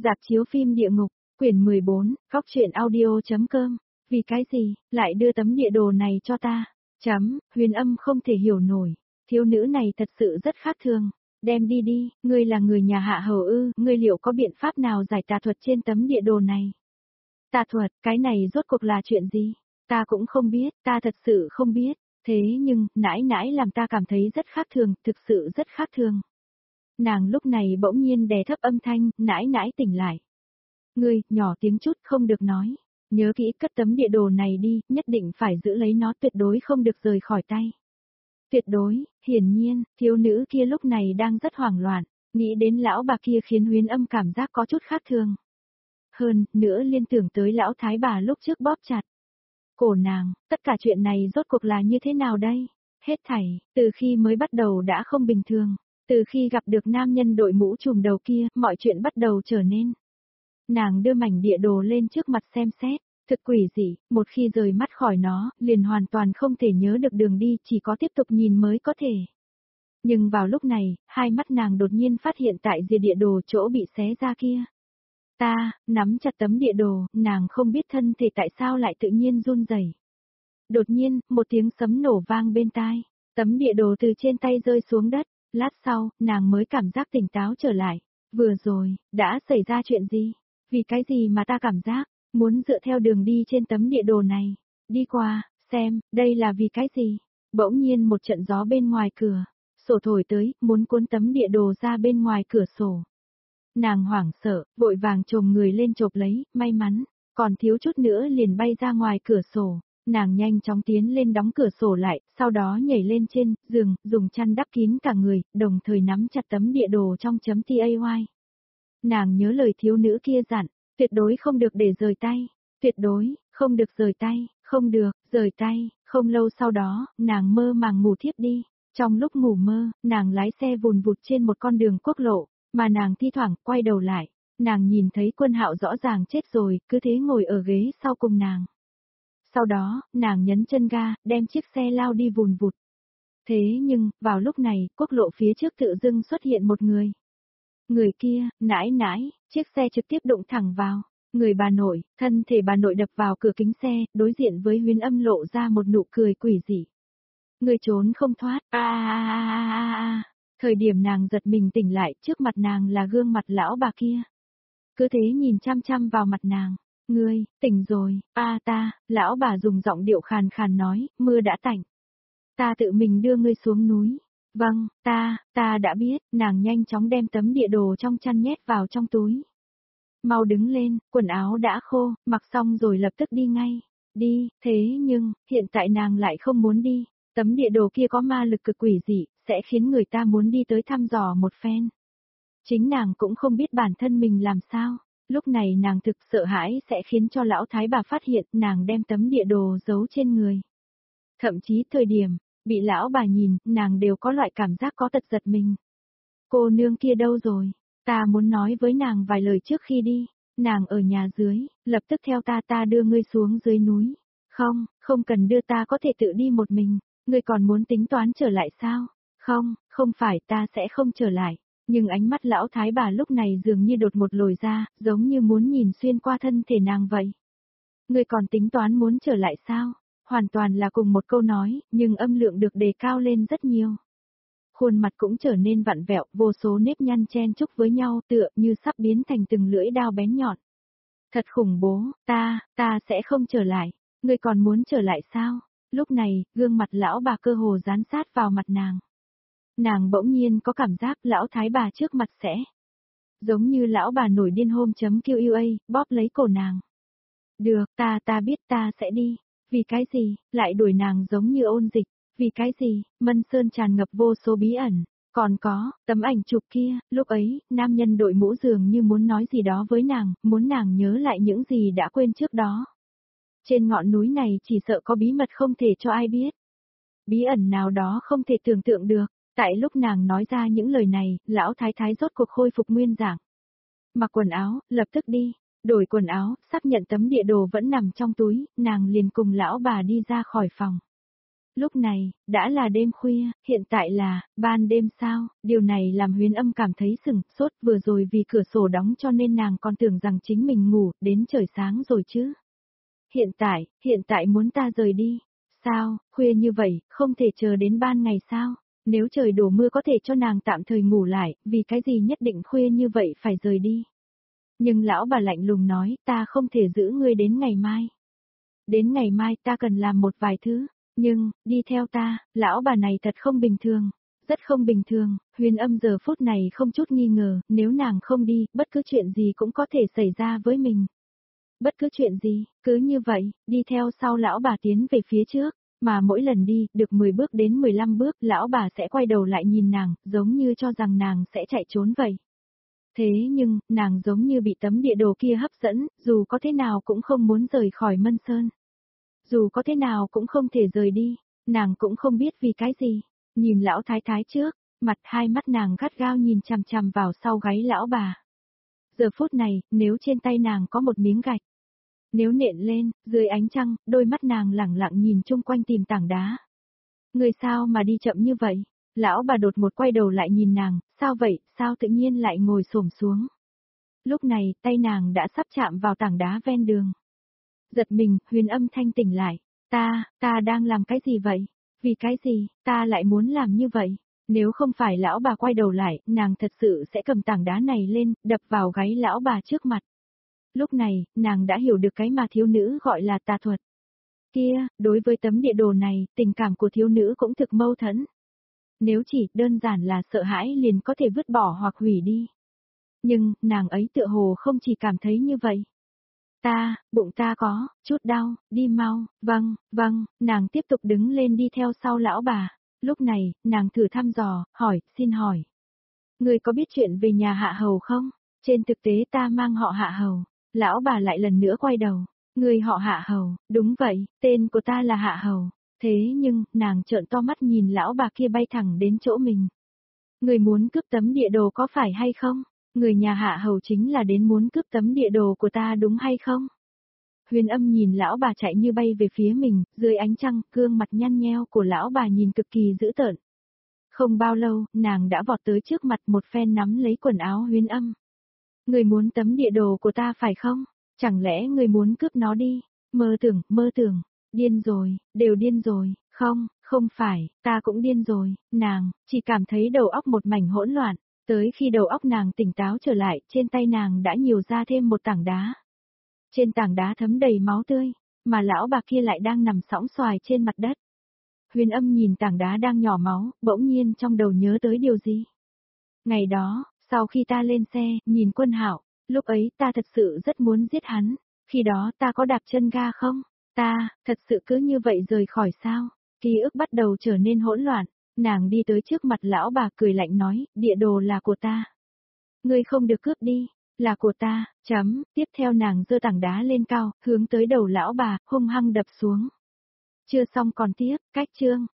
Rạp chiếu phim địa ngục, quyển 14, góc truyện audio.com, vì cái gì, lại đưa tấm địa đồ này cho ta? Huyền Âm không thể hiểu nổi, thiếu nữ này thật sự rất khác thường. Đem đi đi, ngươi là người nhà Hạ Hầu ư, ngươi liệu có biện pháp nào giải tà thuật trên tấm địa đồ này? Tà thuật, cái này rốt cuộc là chuyện gì? Ta cũng không biết, ta thật sự không biết. Thế nhưng, nãi nãi làm ta cảm thấy rất khác thường, thực sự rất khác thường. Nàng lúc này bỗng nhiên đè thấp âm thanh, nãi nãi tỉnh lại. Ngươi, nhỏ tiếng chút, không được nói. Nhớ kỹ cất tấm địa đồ này đi, nhất định phải giữ lấy nó, tuyệt đối không được rời khỏi tay. Tuyệt đối, hiển nhiên, thiếu nữ kia lúc này đang rất hoảng loạn, nghĩ đến lão bà kia khiến Huyền Âm cảm giác có chút khác thường. Hơn nữa liên tưởng tới lão thái bà lúc trước bóp chặt cổ nàng, tất cả chuyện này rốt cuộc là như thế nào đây? Hết thảy, từ khi mới bắt đầu đã không bình thường, từ khi gặp được nam nhân đội mũ trùm đầu kia, mọi chuyện bắt đầu trở nên. Nàng đưa mảnh địa đồ lên trước mặt xem xét, thực quỷ dị, một khi rời mắt khỏi nó, liền hoàn toàn không thể nhớ được đường đi, chỉ có tiếp tục nhìn mới có thể. Nhưng vào lúc này, hai mắt nàng đột nhiên phát hiện tại rìa địa đồ chỗ bị xé ra kia. Nắm chặt tấm địa đồ, nàng không biết thân thể tại sao lại tự nhiên run rẩy. Đột nhiên, một tiếng sấm nổ vang bên tai, tấm địa đồ từ trên tay rơi xuống đất, lát sau, nàng mới cảm giác tỉnh táo trở lại. Vừa rồi, đã xảy ra chuyện gì? Vì cái gì mà ta cảm giác, muốn dựa theo đường đi trên tấm địa đồ này, đi qua, xem, đây là vì cái gì? Bỗng nhiên một trận gió bên ngoài cửa, sổ thổi tới, muốn cuốn tấm địa đồ ra bên ngoài cửa sổ. Nàng hoảng sợ, vội vàng chồm người lên chộp lấy, may mắn, còn thiếu chút nữa liền bay ra ngoài cửa sổ. Nàng nhanh chóng tiến lên đóng cửa sổ lại, sau đó nhảy lên trên giường, dùng chăn đắp kín cả người, đồng thời nắm chặt tấm địa đồ trong chấm tay. Nàng nhớ lời thiếu nữ kia dặn, tuyệt đối không được để rời tay, tuyệt đối, không được rời tay, không được, rời tay. Không lâu sau đó, nàng mơ màng ngủ thiếp đi. Trong lúc ngủ mơ, nàng lái xe vùn vụt trên một con đường quốc lộ, mà nàng thi thoảng quay đầu lại, nàng nhìn thấy Quân Hạo rõ ràng chết rồi, cứ thế ngồi ở ghế sau cùng nàng. Sau đó, nàng nhấn chân ga, đem chiếc xe lao đi vùn vụt. Thế nhưng, vào lúc này, quốc lộ phía trước tự dưng xuất hiện một người. Người kia, nãi nãi, chiếc xe trực tiếp đụng thẳng vào. Người bà nội, thân thể bà nội đập vào cửa kính xe, đối diện với Huyền Âm lộ ra một nụ cười quỷ dị. Người trốn không thoát, Thời điểm nàng giật mình tỉnh lại, trước mặt nàng là gương mặt lão bà kia. Cứ thế nhìn chăm chăm vào mặt nàng. Ngươi, tỉnh rồi, lão bà dùng giọng điệu khàn khàn nói, mưa đã tạnh. Ta tự mình đưa ngươi xuống núi. Vâng, ta đã biết, nàng nhanh chóng đem tấm địa đồ trong chăn nhét vào trong túi. Mau đứng lên, quần áo đã khô, mặc xong rồi lập tức đi ngay. Đi, thế nhưng, hiện tại nàng lại không muốn đi. Tấm địa đồ kia có ma lực cực quỷ dị, sẽ khiến người ta muốn đi tới thăm dò một phen. Chính nàng cũng không biết bản thân mình làm sao. Lúc này nàng thực sợ hãi sẽ khiến cho lão thái bà phát hiện nàng đem tấm địa đồ giấu trên người. Thậm chí thời điểm, bị lão bà nhìn, nàng đều có loại cảm giác có tật giật mình. Cô nương kia đâu rồi? Ta muốn nói với nàng vài lời trước khi đi. Nàng ở nhà dưới, lập tức theo ta đưa ngươi xuống dưới núi. Không cần đưa, ta có thể tự đi một mình. Ngươi còn muốn tính toán trở lại sao? Không phải, ta sẽ không trở lại. Nhưng ánh mắt lão thái bà lúc này dường như đột ngột lồi ra, giống như muốn nhìn xuyên qua thân thể nàng vậy. Ngươi còn tính toán muốn trở lại sao? Hoàn toàn là cùng một câu nói, nhưng âm lượng được đề cao lên rất nhiều. Khuôn mặt cũng trở nên vặn vẹo, vô số nếp nhăn chen chúc với nhau tựa như sắp biến thành từng lưỡi dao bén nhọn. Thật khủng bố, ta sẽ không trở lại. Ngươi còn muốn trở lại sao? Lúc này, gương mặt lão bà cơ hồ dán sát vào mặt nàng. Nàng bỗng nhiên có cảm giác lão thái bà trước mặt sẽ giống như lão bà nổi điên home.QUA, bóp lấy cổ nàng. Được, ta biết ta sẽ đi. Vì cái gì, lại đuổi nàng giống như ôn dịch. Vì cái gì, Mân Sơn tràn ngập vô số bí ẩn. Còn có, tấm ảnh chụp kia, lúc ấy, nam nhân đội mũ dường như muốn nói gì đó với nàng, muốn nàng nhớ lại những gì đã quên trước đó. Trên ngọn núi này chỉ sợ có bí mật không thể cho ai biết. Bí ẩn nào đó không thể tưởng tượng được. Tại lúc nàng nói ra những lời này, lão thái thái rốt cuộc khôi phục nguyên dạng. Mặc quần áo, lập tức đi. Đổi quần áo, xác nhận tấm địa đồ vẫn nằm trong túi, nàng liền cùng lão bà đi ra khỏi phòng. Lúc này, đã là đêm khuya, hiện tại là, ban đêm sao, điều này làm Huyền Âm cảm thấy sửng sốt, vừa rồi vì cửa sổ đóng cho nên nàng còn tưởng rằng chính mình ngủ, đến trời sáng rồi chứ. Hiện tại muốn ta rời đi. Sao, khuya như vậy, không thể chờ đến ban ngày sao? Nếu trời đổ mưa có thể cho nàng tạm thời ngủ lại, vì cái gì nhất định khuya như vậy phải rời đi. Nhưng lão bà lạnh lùng nói, ta không thể giữ ngươi đến ngày mai. Đến ngày mai ta cần làm một vài thứ, nhưng, đi theo ta, lão bà này thật không bình thường. Rất không bình thường, Huyền Âm giờ phút này không chút nghi ngờ, nếu nàng không đi, bất cứ chuyện gì cũng có thể xảy ra với mình. Bất cứ chuyện gì, cứ như vậy, đi theo sau lão bà tiến về phía trước, mà mỗi lần đi, được 10 bước đến 15 bước, lão bà sẽ quay đầu lại nhìn nàng, giống như cho rằng nàng sẽ chạy trốn vậy. Thế nhưng, nàng giống như bị tấm địa đồ kia hấp dẫn, dù có thế nào cũng không muốn rời khỏi Mân Sơn. Dù có thế nào cũng không thể rời đi, nàng cũng không biết vì cái gì. Nhìn lão thái thái trước, hai mắt nàng gắt gao nhìn chằm chằm vào sau gáy lão bà. Giờ phút này, nếu trên tay nàng có một miếng gạch, nếu nện lên, dưới ánh trăng, đôi mắt nàng lẳng lặng nhìn chung quanh tìm tảng đá. Người sao mà đi chậm như vậy? Lão bà đột một quay đầu lại nhìn nàng, sao vậy, sao tự nhiên lại ngồi xổm xuống. Lúc này, tay nàng đã sắp chạm vào tảng đá ven đường. Giật mình, Huyền Âm thanh tỉnh lại. Ta đang làm cái gì vậy? Vì cái gì, ta lại muốn làm như vậy? Nếu không phải lão bà quay đầu lại, nàng thật sự sẽ cầm tảng đá này lên, đập vào gáy lão bà trước mặt. Lúc này, nàng đã hiểu được cái mà thiếu nữ gọi là tà thuật. Kia, đối với tấm địa đồ này, tình cảm của thiếu nữ cũng thực mâu thuẫn. Nếu chỉ đơn giản là sợ hãi liền có thể vứt bỏ hoặc hủy đi. Nhưng, nàng ấy tựa hồ không chỉ cảm thấy như vậy. Bụng ta có, chút đau, đi mau, vâng, nàng tiếp tục đứng lên đi theo sau lão bà. Lúc này, nàng thử thăm dò, xin hỏi. Người có biết chuyện về nhà Hạ Hầu không? Trên thực tế ta mang họ Hạ Hầu. Lão bà lại lần nữa quay đầu. Người họ Hạ Hầu, đúng vậy, tên của ta là Hạ Hầu. Thế nhưng, nàng trợn to mắt nhìn lão bà kia bay thẳng đến chỗ mình. Người muốn cướp tấm địa đồ có phải hay không? Người nhà Hạ Hầu chính là đến muốn cướp tấm địa đồ của ta đúng hay không? Huyền Âm nhìn lão bà chạy như bay về phía mình, dưới ánh trăng, gương mặt nhăn nheo của lão bà nhìn cực kỳ dữ tợn. Không bao lâu, nàng đã vọt tới trước mặt một phen nắm lấy quần áo Huyền Âm. Người muốn tấm địa đồ của ta phải không? Chẳng lẽ người muốn cướp nó đi? Mơ tưởng, điên rồi, đều điên rồi, không phải, ta cũng điên rồi, nàng, chỉ cảm thấy đầu óc một mảnh hỗn loạn, tới khi đầu óc nàng tỉnh táo trở lại, trên tay nàng đã nhiều ra thêm một tảng đá. Trên tảng đá thấm đầy máu tươi, mà lão bà kia lại đang nằm sõng xoài trên mặt đất. Huyền Âm nhìn tảng đá đang nhỏ máu, bỗng nhiên trong đầu nhớ tới điều gì. Ngày đó, sau khi ta lên xe, nhìn Quân Hạo, lúc ấy ta thật sự rất muốn giết hắn, khi đó ta có đạp chân ga không? Ta, thật sự cứ như vậy rời khỏi sao? Ký ức bắt đầu trở nên hỗn loạn, nàng đi tới trước mặt lão bà cười lạnh nói, địa đồ là của ta. Ngươi không được cướp đi, là của ta, tiếp theo nàng giơ tảng đá lên cao, hướng tới đầu lão bà, hung hăng đập xuống. Chưa xong còn tiếp, cách chương.